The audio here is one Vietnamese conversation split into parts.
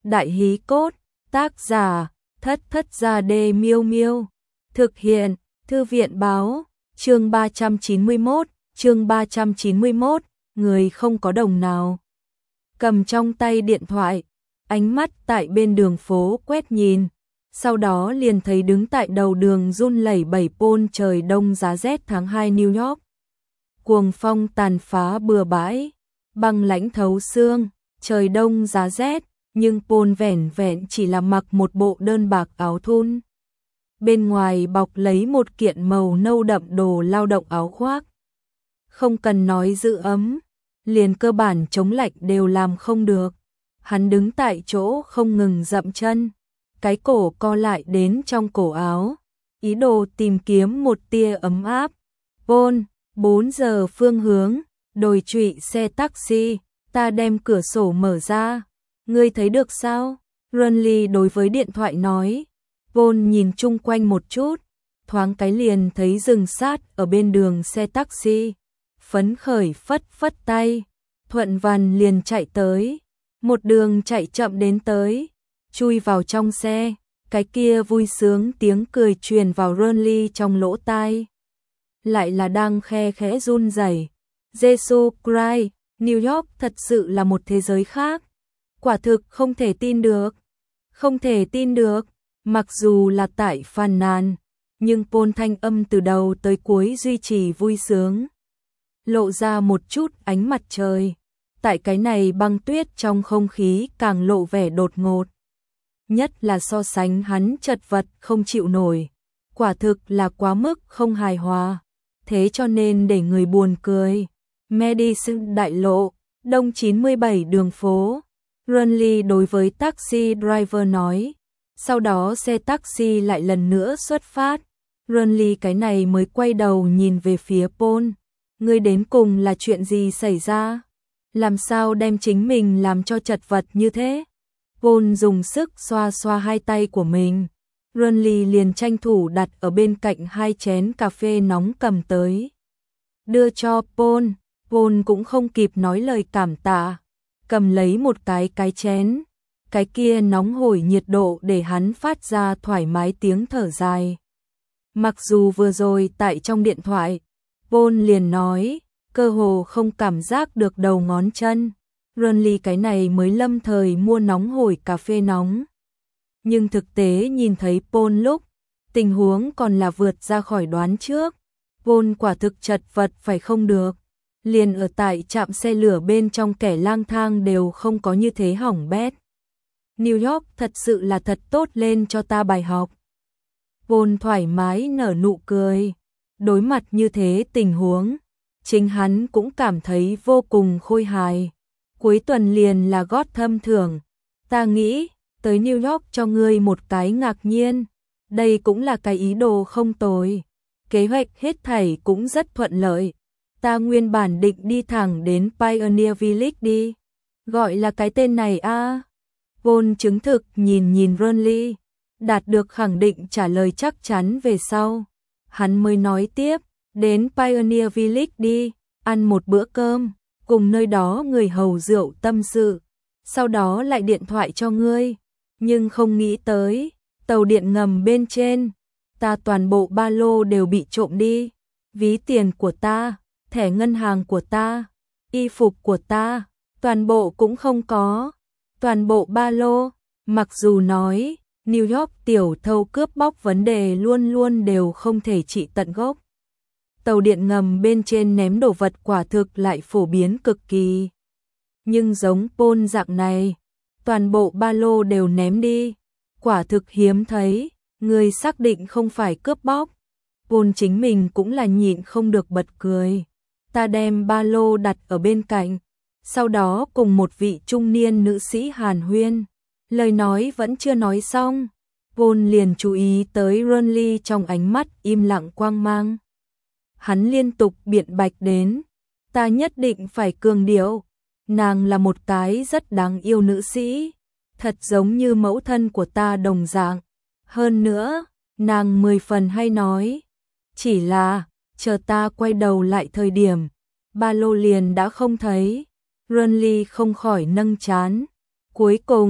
Đại hí cốt, tác giả, Thất Thất Gia Đê Miêu Miêu. Thực hiện, Thư viện báo, chương 391, người không có đồng nào. Cầm trong tay điện thoại, ánh mắt tại bên đường phố quét nhìn, sau đó liền thấy đứng tại đầu đường run lẩy bẩy Paul. Trời đông giá rét tháng 2 New York. Cuồng phong tàn phá bừa bãi, băng lãnh thấu xương, trời đông giá rét, nhưng Paul vẻn vẹn chỉ là mặc một bộ đơn bạc áo thun. Bên ngoài bọc lấy một kiện màu nâu đậm đồ lao động áo khoác. Không cần nói giữ ấm, liền cơ bản chống lạnh đều làm không được. Hắn đứng tại chỗ không ngừng dậm chân, cái cổ co lại đến trong cổ áo, ý đồ tìm kiếm một tia ấm áp. Paul, 4 giờ phương hướng, đồi trụy xe taxi, ta đem cửa sổ mở ra. Ngươi thấy được sao? Runley đối với điện thoại nói. Paul nhìn chung quanh một chút, thoáng cái liền thấy dừng sát ở bên đường xe taxi. Phấn khởi phất phất tay, Thuận Văn liền chạy tới, một đường chạy chậm đến tới, chui vào trong xe, cái kia vui sướng tiếng cười truyền vào Runley trong lỗ tai. Lại là đang khe khẽ run rẩy. Jesus Christ, New York thật sự là một thế giới khác. Quả thực không thể tin được. Không thể tin được, mặc dù là tại phàn nàn, nhưng Paul thanh âm từ đầu tới cuối duy trì vui sướng. Lộ ra một chút ánh mặt trời. Tại cái này băng tuyết trong không khí càng lộ vẻ đột ngột. Nhất là so sánh hắn chật vật không chịu nổi. Quả thực là quá mức không hài hòa. Thế cho nên để người buồn cười. Madison đại lộ, đông 97 đường phố. Runley đối với taxi driver nói. Sau đó xe taxi lại lần nữa xuất phát. Runley cái này mới quay đầu nhìn về phía Paul. Ngươi đến cùng là chuyện gì xảy ra? Làm sao đem chính mình làm cho chật vật như thế? Paul dùng sức xoa xoa hai tay của mình. Runley liền tranh thủ đặt ở bên cạnh hai chén cà phê nóng cầm tới. Đưa cho Paul. Paul cũng không kịp nói lời cảm tạ. Cầm lấy một cái chén. Cái kia nóng hổi nhiệt độ để hắn phát ra thoải mái tiếng thở dài. Mặc dù vừa rồi tại trong điện thoại, Paul liền nói, cơ hồ không cảm giác được đầu ngón chân. Runley cái này mới lâm thời mua nóng hổi cà phê nóng. Nhưng thực tế nhìn thấy Paul lúc, tình huống còn là vượt ra khỏi đoán trước. Paul quả thực chật vật phải không được. Liền ở tại trạm xe lửa bên trong kẻ lang thang đều không có như thế hỏng bét. New York thật sự là thật tốt lên cho ta bài học. Paul thoải mái nở nụ cười. Đối mặt như thế tình huống, chính hắn cũng cảm thấy vô cùng khôi hài. Cuối tuần liền là Gotham thưởng. Ta nghĩ, tới New York cho ngươi một cái ngạc nhiên. Đây cũng là cái ý đồ không tồi. Kế hoạch hết thảy cũng rất thuận lợi. Ta nguyên bản định đi thẳng đến Pioneer Village đi. Gọi là cái tên này a. Paul chứng thực nhìn Runley, đạt được khẳng định trả lời chắc chắn về sau. Hắn mới nói tiếp, đến Pioneer Village đi, ăn một bữa cơm, cùng nơi đó người hầu rượu tâm sự, sau đó lại điện thoại cho ngươi. Nhưng không nghĩ tới, tàu điện ngầm bên trên, ta toàn bộ ba lô đều bị trộm đi, ví tiền của ta, thẻ ngân hàng của ta, y phục của ta, toàn bộ cũng không có, toàn bộ ba lô. Mặc dù nói, New York tiểu thâu cướp bóc vấn đề luôn luôn đều không thể trị tận gốc. Tàu điện ngầm bên trên ném đồ vật quả thực lại phổ biến cực kỳ. Nhưng giống Paul dạng này, toàn bộ ba lô đều ném đi, quả thực hiếm thấy, người xác định không phải cướp bóc. Paul chính mình cũng là nhịn không được bật cười. Ta đem ba lô đặt ở bên cạnh, sau đó cùng một vị trung niên nữ sĩ hàn huyên. Lời nói vẫn chưa nói xong, Paul liền chú ý tới Runley trong ánh mắt im lặng quang mang. Hắn liên tục biện bạch đến, ta nhất định phải cường điệu, nàng là một cái rất đáng yêu nữ sĩ, thật giống như mẫu thân của ta đồng dạng. Hơn nữa, nàng 10 phần hay nói, chỉ là, chờ ta quay đầu lại thời điểm, ba lô liền đã không thấy. Runley không khỏi nâng trán. Cuối cùng,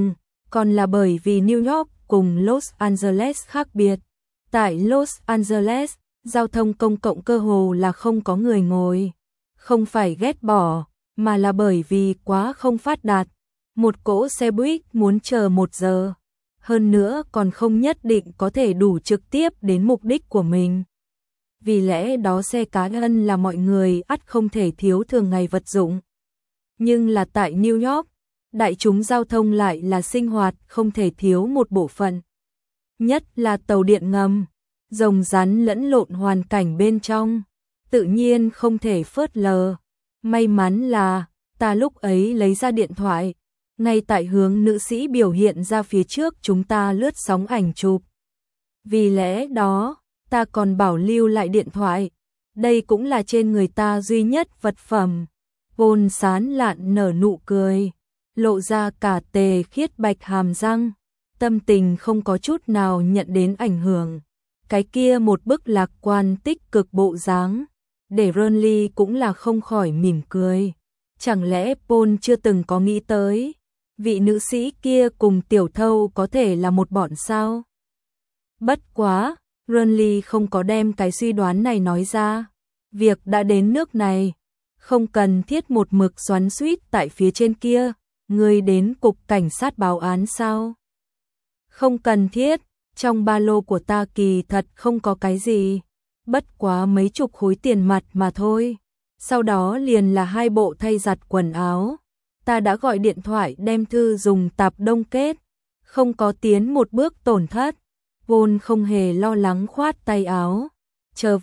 còn là bởi vì New York cùng Los Angeles khác biệt. Tại Los Angeles, giao thông công cộng cơ hồ là không có người ngồi. Không phải ghét bỏ, mà là bởi vì quá không phát đạt. Một cỗ xe buýt muốn chờ 1 giờ. Hơn nữa còn không nhất định có thể đủ trực tiếp đến mục đích của mình. Vì lẽ đó xe cá nhân là mọi người ắt không thể thiếu thường ngày vật dụng. Nhưng là tại New York, đại chúng giao thông lại là sinh hoạt không thể thiếu một bộ phận. Nhất là tàu điện ngầm, rồng rắn lẫn lộn hoàn cảnh bên trong, tự nhiên không thể phớt lờ. May mắn là, ta lúc ấy lấy ra điện thoại, ngay tại hướng nữ sĩ biểu hiện ra phía trước chúng ta lướt sóng ảnh chụp. Vì lẽ đó, ta còn bảo lưu lại điện thoại, đây cũng là trên người ta duy nhất vật phẩm. Paul sán lạn nở nụ cười, lộ ra cả tề khiết bạch hàm răng, tâm tình không có chút nào nhận đến ảnh hưởng. Cái kia một bức lạc quan tích cực bộ dáng, để Ronly cũng là không khỏi mỉm cười. Chẳng lẽ Paul chưa từng có nghĩ tới, vị nữ sĩ kia cùng tiểu thâu có thể là một bọn sao? Bất quá, Ronly không có đem cái suy đoán này nói ra. Việc đã đến nước này, không cần thiết một mực xoắn xuýt tại phía trên kia, ngươi đến cục cảnh sát báo án sao? Không cần thiết, trong ba lô của ta kỳ thật không có cái gì, bất quá mấy chục khối tiền mặt mà thôi. Sau đó liền là 2 bộ thay giặt quần áo. Ta đã gọi điện thoại đem thư dùng tạp đông kết, không có tiến một bước tổn thất. Paul không hề lo lắng khoát tay áo. Trở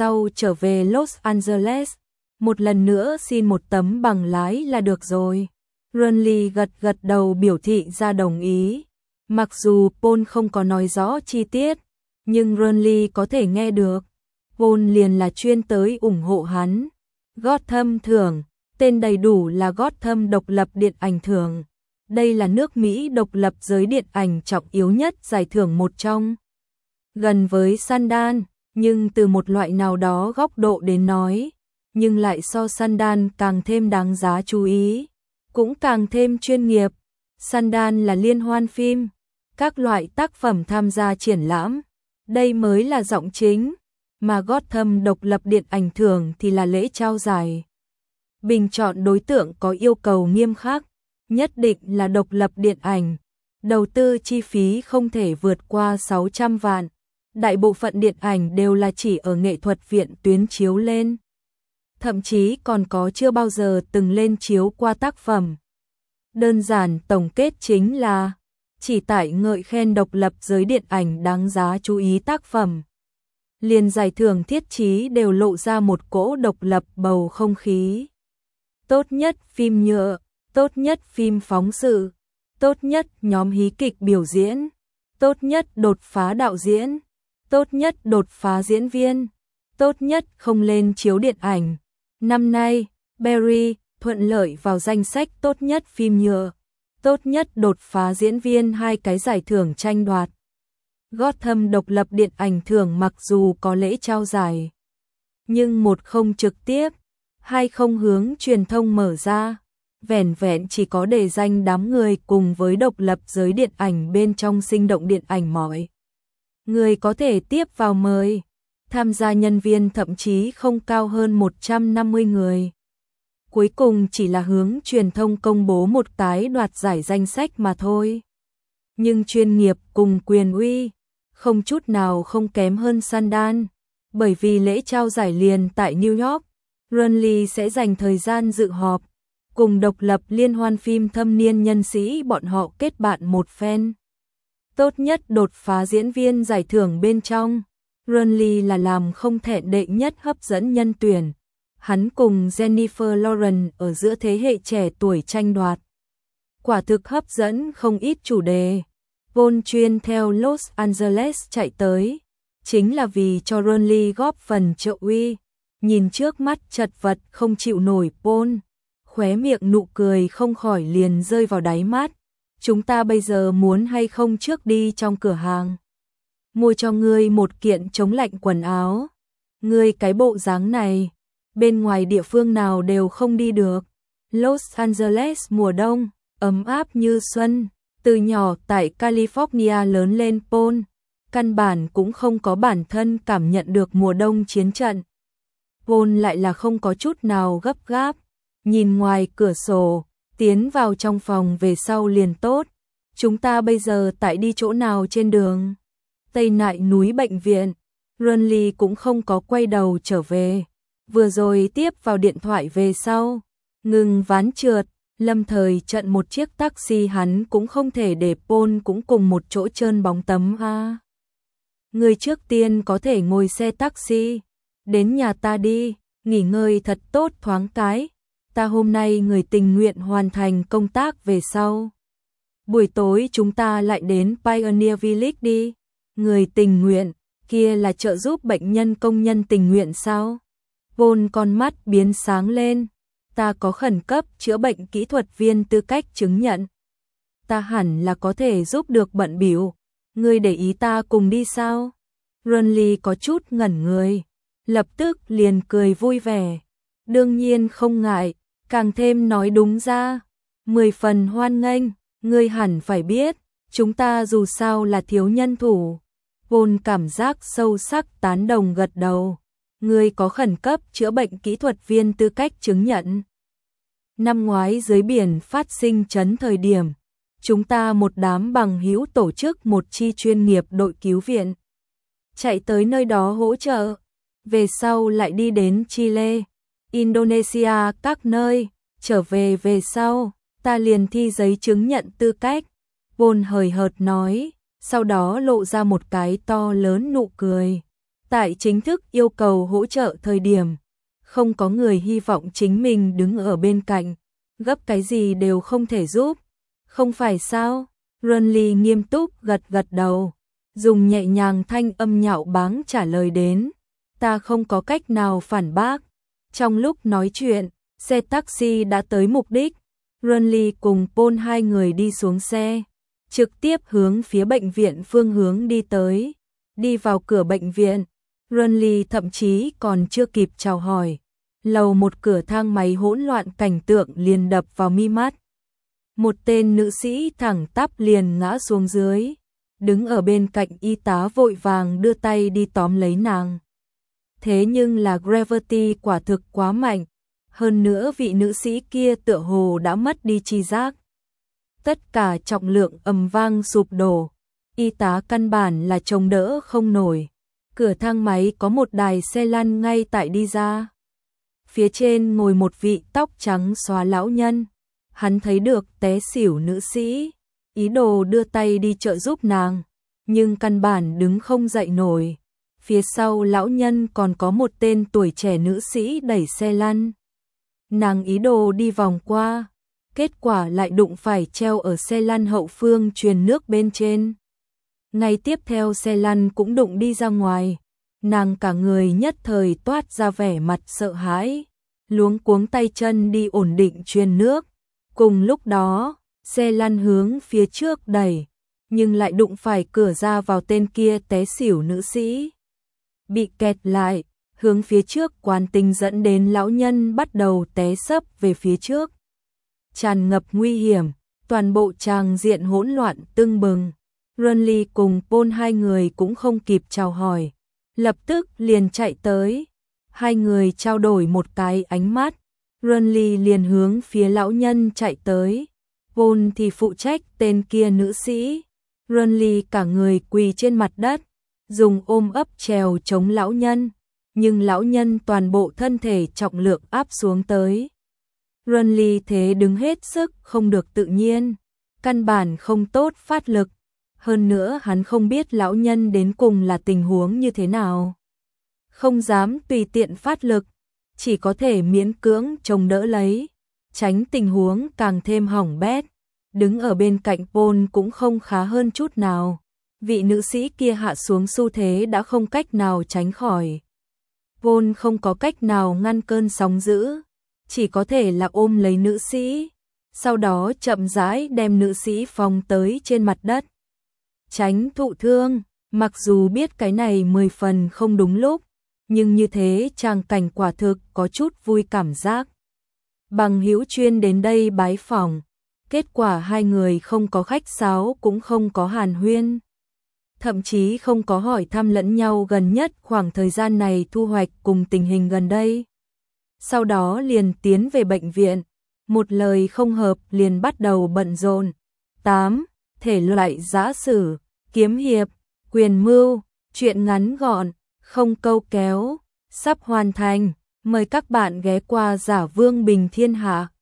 về Los Angeles, một lần nữa xin một tấm bằng lái là được rồi. Ronly gật đầu biểu thị ra đồng ý. Mặc dù Paul không có nói rõ chi tiết, nhưng Ronly có thể nghe được. Paul liền là chuyên tới ủng hộ hắn. Gotham thưởng, tên đầy đủ là Gotham độc lập điện ảnh thưởng. Đây là nước Mỹ độc lập giới điện ảnh trọng yếu nhất giải thưởng một trong. Gần với Sundance, nhưng từ một loại nào đó góc độ đến nói, nhưng lại so Sundance càng thêm đáng giá chú ý, cũng càng thêm chuyên nghiệp. Sundance là liên hoan phim, các loại tác phẩm tham gia triển lãm, đây mới là giọng chính, mà Gotham độc lập điện ảnh thưởng thì là lễ trao giải. Bình chọn đối tượng có yêu cầu nghiêm khắc, nhất định là độc lập điện ảnh, đầu tư chi phí không thể vượt qua 600 vạn. Đại bộ phận điện ảnh đều là chỉ ở nghệ thuật viện tuyến chiếu lên. Thậm chí còn có chưa bao giờ từng lên chiếu qua tác phẩm. Đơn giản tổng kết chính là chỉ tại ngợi khen độc lập giới điện ảnh đáng giá chú ý tác phẩm. Liền giải thưởng thiết chí đều lộ ra một cỗ độc lập bầu không khí. Tốt nhất phim nhựa, tốt nhất phim phóng sự, tốt nhất nhóm hí kịch biểu diễn, tốt nhất đột phá đạo diễn, tốt nhất đột phá diễn viên, tốt nhất không lên chiếu điện ảnh. Năm nay, Barry thuận lợi vào danh sách tốt nhất phim nhựa, tốt nhất đột phá diễn viên 2 cái giải thưởng tranh đoạt. Gotham độc lập điện ảnh thưởng mặc dù có lễ trao giải, nhưng một không trực tiếp, hai không hướng truyền thông mở ra, vẻn vẹn chỉ có để danh đám người cùng với độc lập giới điện ảnh bên trong sinh động điện ảnh mọi. Người có thể tiếp vào mời, tham gia nhân viên thậm chí không cao hơn 150 người. Cuối cùng chỉ là hướng truyền thông công bố một cái đoạt giải danh sách mà thôi. Nhưng chuyên nghiệp cùng quyền uy, không chút nào không kém hơn Sundance, bởi vì lễ trao giải liền tại New York, Ronly sẽ dành thời gian dự họp, cùng độc lập liên hoan phim thâm niên nhân sĩ bọn họ kết bạn một phen. Tốt nhất đột phá diễn viên giải thưởng bên trong, Ronly là làm không thẹn đệ nhất hấp dẫn nhân tuyển. Hắn cùng Jennifer Lawrence ở giữa thế hệ trẻ tuổi tranh đoạt. Quả thực hấp dẫn không ít chủ đề. Paul chuyên theo Los Angeles chạy tới, chính là vì cho Ronly góp phần trợ uy. Nhìn trước mắt chật vật không chịu nổi Paul, khóe miệng nụ cười không khỏi liền rơi vào đáy mắt. Chúng ta bây giờ muốn hay không trước đi trong cửa hàng, mua cho ngươi một kiện chống lạnh quần áo. Ngươi cái bộ dáng này, bên ngoài địa phương nào đều không đi được. Los Angeles mùa đông, ấm áp như xuân, Từ nhỏ tại California lớn lên Paul, căn bản cũng không có bản thân cảm nhận được mùa đông chiến trận. Paul lại là không có chút nào gấp gáp, nhìn ngoài cửa sổ, tiến vào trong phòng về sau liền tốt. Chúng ta bây giờ tại đi chỗ nào trên đường? Tây Nại núi bệnh viện. Runley cũng không có quay đầu trở về. Vừa rồi tiếp vào điện thoại về sau. Ngừng ván trượt, lâm thời trận một chiếc taxi hắn cũng không thể để Paul cũng cùng một chỗ trơn bóng tấm a. Người trước tiên có thể ngồi xe taxi. Đến nhà ta đi, nghỉ ngơi thật tốt thoáng cái. Ta hôm nay người tình nguyện hoàn thành công tác về sau. Buổi tối chúng ta lại đến Pioneer Village đi. Người tình nguyện, kia là trợ giúp bệnh nhân công nhân tình nguyện sao? Paul con mắt biến sáng lên. Ta có khẩn cấp chữa bệnh kỹ thuật viên tư cách chứng nhận. Ta hẳn là có thể giúp được bận bịu. Ngươi để ý ta cùng đi sao? Runley có chút ngẩn người, lập tức liền cười vui vẻ. Đương nhiên không ngại, càng thêm nói đúng ra. 10 phần hoan nghênh, ngươi hẳn phải biết, chúng ta dù sao là thiếu nhân thủ. Paul cảm giác sâu sắc tán đồng gật đầu. Ngươi có khẩn cấp chữa bệnh kỹ thuật viên tư cách chứng nhận. Năm ngoái dưới biển phát sinh chấn thời điểm, chúng ta một đám bằng hữu tổ chức một chi chuyên nghiệp đội cứu viện. Chạy tới nơi đó hỗ trợ, về sau lại đi đến Chile, Indonesia các nơi, trở về sau, ta liền thi giấy chứng nhận tư cách. Paul hời hợt nói, sau đó lộ ra một cái to lớn nụ cười. Tại chính thức yêu cầu hỗ trợ thời điểm, không có người hy vọng chính mình đứng ở bên cạnh, gấp cái gì đều không thể giúp. Không phải sao? Runley nghiêm túc gật đầu, dùng nhẹ nhàng thanh âm nhạo báng trả lời đến. Ta không có cách nào phản bác. Trong lúc nói chuyện, xe taxi đã tới mục đích. Runley cùng Paul hai người đi xuống xe, trực tiếp hướng phía bệnh viện phương hướng đi tới. Đi vào cửa bệnh viện, Runley thậm chí còn chưa kịp chào hỏi. Lầu một cửa thang máy hỗn loạn cảnh tượng liền đập vào mi mắt. Một tên nữ sĩ thẳng tắp liền ngã xuống dưới. Đứng ở bên cạnh y tá vội vàng đưa tay đi tóm lấy nàng. Thế nhưng là gravity quả thực quá mạnh. Hơn nữa vị nữ sĩ kia tựa hồ đã mất đi tri giác. Tất cả trọng lượng ầm vang sụp đổ. Y tá căn bản là chống đỡ không nổi. Cửa thang máy có một đài xe lăn ngay tại đi ra. Phía trên ngồi một vị tóc trắng xóa lão nhân. Hắn thấy được té xỉu nữ sĩ, ý đồ đưa tay đi trợ giúp nàng, nhưng căn bản đứng không dậy nổi. Phía sau lão nhân còn có một tên tuổi trẻ nữ sĩ đẩy xe lăn. Nàng ý đồ đi vòng qua, kết quả lại đụng phải treo ở xe lăn hậu phương truyền nước bên trên. Ngay tiếp theo xe lăn cũng đụng đi ra ngoài, nàng cả người nhất thời toát ra vẻ mặt sợ hãi, luống cuống tay chân đi ổn định truyền nước. Cùng lúc đó, xe lăn hướng phía trước đẩy, nhưng lại đụng phải cửa ra vào tên kia té xỉu nữ sĩ. Bị kẹt lại, hướng phía trước quán tính dẫn đến lão nhân bắt đầu té sấp về phía trước. Tràn ngập nguy hiểm, toàn bộ tràng diện hỗn loạn tưng bừng. Runley cùng Paul hai người cũng không kịp chào hỏi, lập tức liền chạy tới. Hai người trao đổi một cái ánh mắt. Runley liền hướng phía lão nhân chạy tới. Paul thì phụ trách tên kia nữ sĩ. Runley cả người quỳ trên mặt đất, dùng ôm ấp trèo chống lão nhân, nhưng lão nhân toàn bộ thân thể trọng lượng áp xuống tới. Runley thế đứng hết sức không được tự nhiên, căn bản không tốt phát lực. Hơn nữa hắn không biết lão nhân đến cùng là tình huống như thế nào. Không dám tùy tiện phát lực, chỉ có thể miễn cưỡng chống đỡ lấy, tránh tình huống càng thêm hỏng bét. Đứng ở bên cạnh Paul cũng không khá hơn chút nào. Vị nữ sĩ kia hạ xuống xu thế đã không cách nào tránh khỏi. Paul không có cách nào ngăn cơn sóng dữ, chỉ có thể là ôm lấy nữ sĩ, sau đó chậm rãi đem nữ sĩ phóng tới trên mặt đất. Tránh thụ thương, mặc dù biết cái này 10 phần không đúng lúc, nhưng như thế tràng cảnh quả thực có chút vui cảm giác. Bằng hữu chuyên đến đây bái phỏng, kết quả hai người không có khách sáo cũng không có hàn huyên. Thậm chí không có hỏi thăm lẫn nhau gần nhất khoảng thời gian này thu hoạch cùng tình hình gần đây. Sau đó liền tiến về bệnh viện, một lời không hợp liền bắt đầu bận rộn. 8. Thể loại giã sử, kiếm hiệp, quyền mưu, truyện ngắn gọn, không câu kéo, sắp hoàn thành. Mời các bạn ghé qua Giả Vương Bình Thiên Hạ.